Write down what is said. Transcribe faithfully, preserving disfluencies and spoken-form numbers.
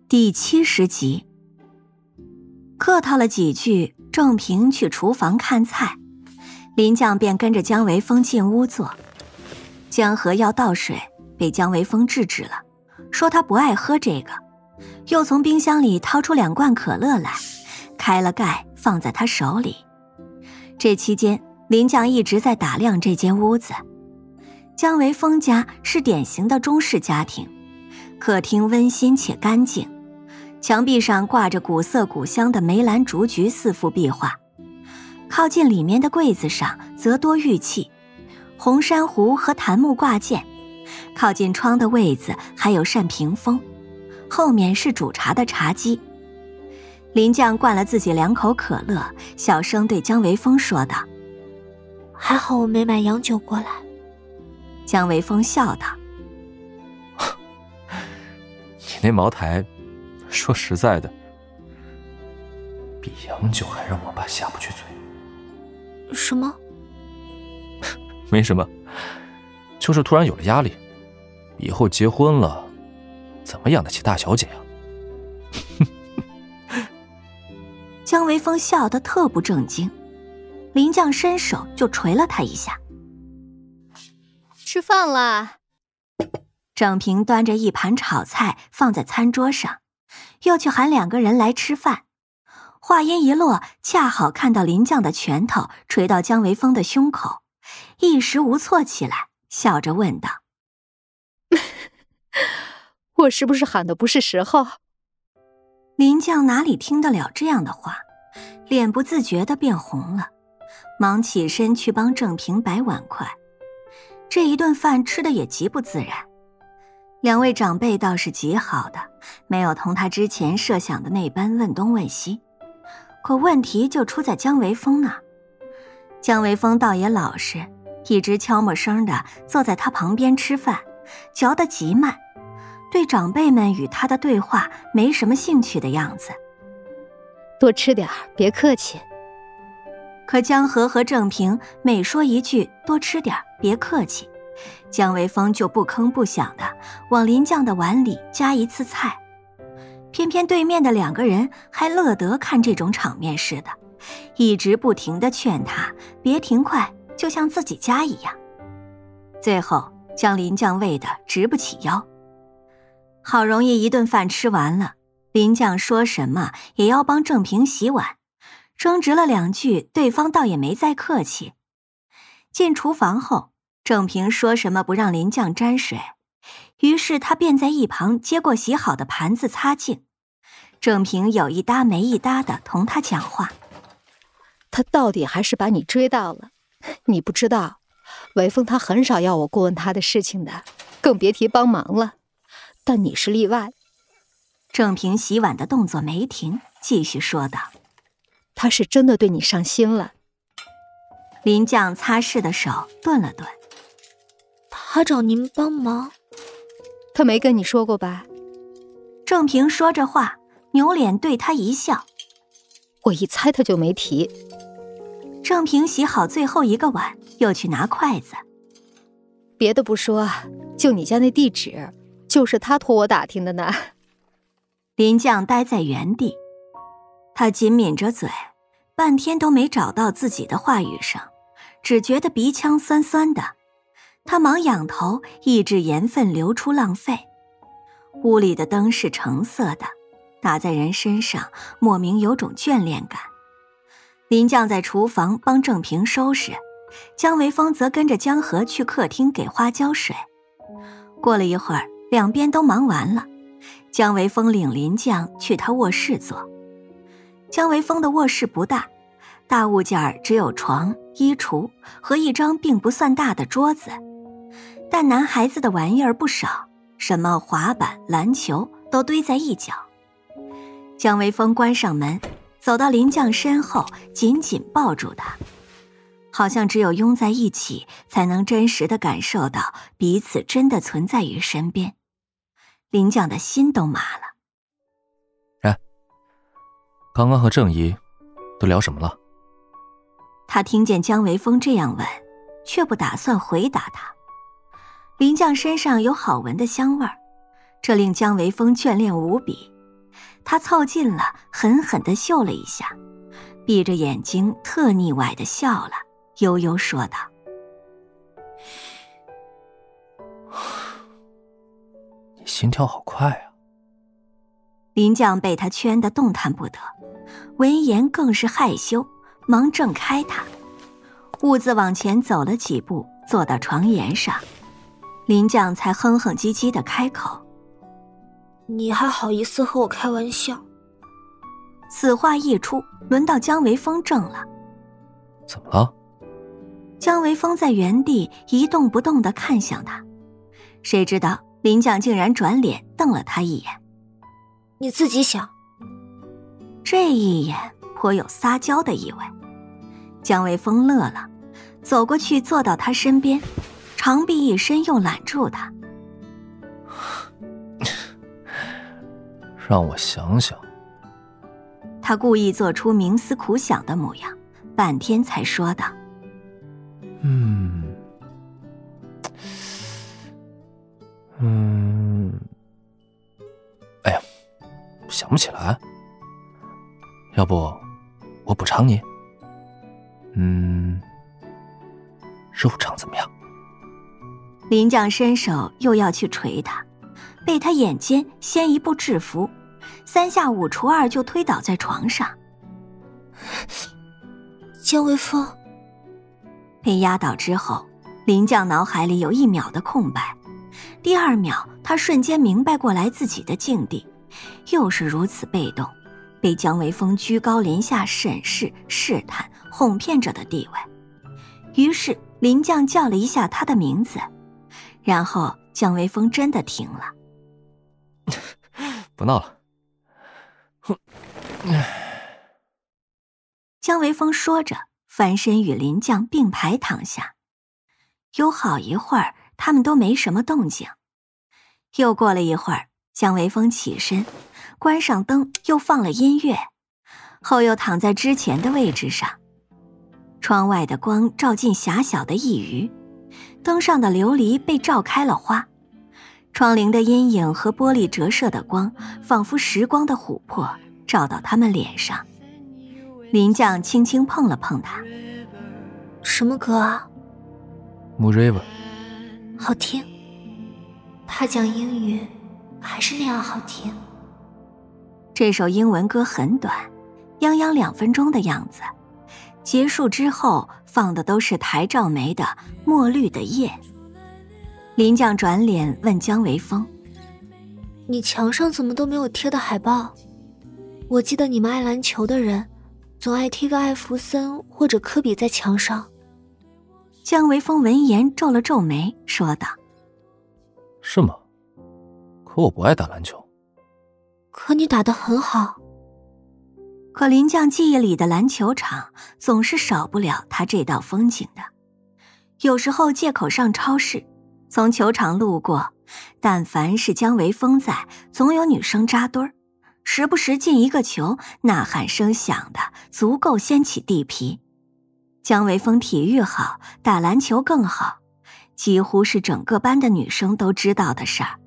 第七十集。客套了几句，郑平去厨房看菜，林将便跟着姜维峰进屋坐。江河要倒水，被姜维峰制止了，说他不爱喝这个，又从冰箱里掏出两罐可乐来，开了盖放在他手里。这期间，林将一直在打量这间屋子。姜维峰家是典型的中式家庭，客厅温馨且干净，墙壁上挂着古色古香的梅兰竹菊四幅壁画，靠近里面的柜子上则多玉器，红珊瑚和檀木挂件，靠近窗的位子还有扇屏风，后面是煮茶的茶几。林将灌了自己两口可乐，小声对姜维峰说道： 还好我没买洋酒过来。 姜维峰笑道： 你那茅台说实在的，比洋酒还让我爸下不去嘴。 什么？ 没什么，就是突然有了压力，以后结婚了怎么养得起大小姐呀？ 姜维峰笑得特不正经，林将伸手就捶了他一下。 吃饭啦！ 郑平端着一盘炒菜放在餐桌上，又去喊两个人来吃饭。话音一落，恰好看到林将的拳头捶到姜维峰的胸口，一时无措起来，笑着问道： 我是不是喊的不是时候？ 林将哪里听得了这样的话，脸不自觉地变红了，忙起身去帮郑平摆碗筷。这一顿饭吃的也极不自然，两位长辈倒是极好的，没有同他之前设想的那般问东问西，可问题就出在姜维峰那儿。姜维峰倒也老实，一直悄没声的坐在他旁边吃饭，嚼得极慢，对长辈们与他的对话没什么兴趣的样子。 多吃点，别客气。 可江河和郑平每说一句多吃点，别客气，姜维峰就不吭不响的往林将的碗里加一次菜，偏偏对面的两个人还乐得看这种场面似的，一直不停地劝他别停快，就像自己家一样。最后将林将喂得直不起腰。好容易一顿饭吃完了，林将说什么也要帮郑平洗碗，争执了两句，对方倒也没再客气。进厨房后，郑平说什么不让林将沾水，于是他便在一旁接过洗好的盘子擦净。郑平有一搭没一搭的同他讲话： 他到底还是把你追到了，你不知道，维峰他很少要我过问他的事情的，更别提帮忙了，但你是例外。 郑平洗碗的动作没停，继续说道： 他是真的对你上心了。 林将擦拭的手顿了顿： 他找您帮忙？ 他没跟你说过吧？ 郑平说着话，扭脸对他一笑： 我一猜他就没提。 郑平洗好最后一个碗，又去拿筷子。 别的不说，就你家那地址，就是他托我打听的呢。 林将呆在原地，他紧抿着嘴，半天都没找到自己的话语声，只觉得鼻腔酸酸的。他忙仰头抑制盐分流出浪费。屋里的灯是橙色的，打在人身上莫名有种眷恋感。林将在厨房帮郑平收拾，姜维峰则跟着江河去客厅给花浇水。过了一会儿，两边都忙完了，姜维峰领林将去他卧室坐。姜维峰的卧室不大，大物件只有床、衣橱和一张并不算大的桌子，但男孩子的玩意儿不少，什么滑板、篮球都堆在一角。姜维峰关上门，走到林将身后，紧紧抱住他，好像只有拥在一起，才能真实地感受到彼此真的存在于身边。林将的心都麻了。 哎，刚刚和郑姨都聊什么了？ 他听见姜维峰这样问，却不打算回答他。林将身上有好闻的香味儿，这令姜维峰眷恋无比， 他凑近了，狠狠地嗅了一下，闭着眼睛特腻歪地笑了，悠悠说道： 你心跳好快啊。 林将被他圈得动弹不得，闻言更是害羞，忙挣开他，兀自往前走了几步，坐到床沿上。林将才哼哼唧唧地开口： 你还好意思和我开玩笑？ 此话一出，轮到姜维峰怔了。 怎么了？ 姜维峰在原地一动不动地看向他，谁知道林将竟然转脸瞪了他一眼。 你自己想。 这一眼颇有撒娇的意味。姜维峰乐了，走过去坐到他身边，长臂一伸又揽住他。 让我想想。 他故意做出冥思苦想的模样，半天才说道： 嗯嗯哎呀，想不起来。要不我补偿你？嗯，肉偿怎么样？ 林将伸手又要去捶他，被他眼尖先一步制服，三下五除二就推倒在床上。 姜维峰被压倒之后，林将脑海里有一秒的空白，第二秒他瞬间明白过来自己的境地，又是如此被动，被姜维峰居高临下审视、试探、哄骗着的地位。于是林将叫了一下他的名字，然后姜维峰真的停了。 不闹了。哼。 姜维峰说着，翻身与林将并排躺下。有好一会儿他们都没什么动静。又过了一会儿，姜维峰起身，关上灯，又放了音乐，后又躺在之前的位置上。窗外的光照进狭小的一隅，灯上的琉璃被照开了花，窗棂的阴影和玻璃折射的光仿佛时光的琥珀，照到他们脸上。林将轻轻碰了碰他。 什么歌啊？ Moon River。 好听。他讲英语还是那样好听。 这首英文歌很短，泱泱两分钟的样子，结束之后放的都是台照梅的《墨绿的夜》。林将转脸问姜维峰： 你墙上怎么都没有贴的海报？我记得你们爱篮球的人总爱贴个艾弗森或者科比在墙上。 姜维峰闻言皱了皱眉，说道： 是吗？可我不爱打篮球。 可你打得很好。 可林将记忆里的篮球场总是少不了他这道风景的。有时候借口上超市，从球场路过，但凡是姜维峰在，总有女生扎堆儿，时不时进一个球，呐喊声响的足够掀起地皮。姜维峰体育好，打篮球更好，几乎是整个班的女生都知道的事儿。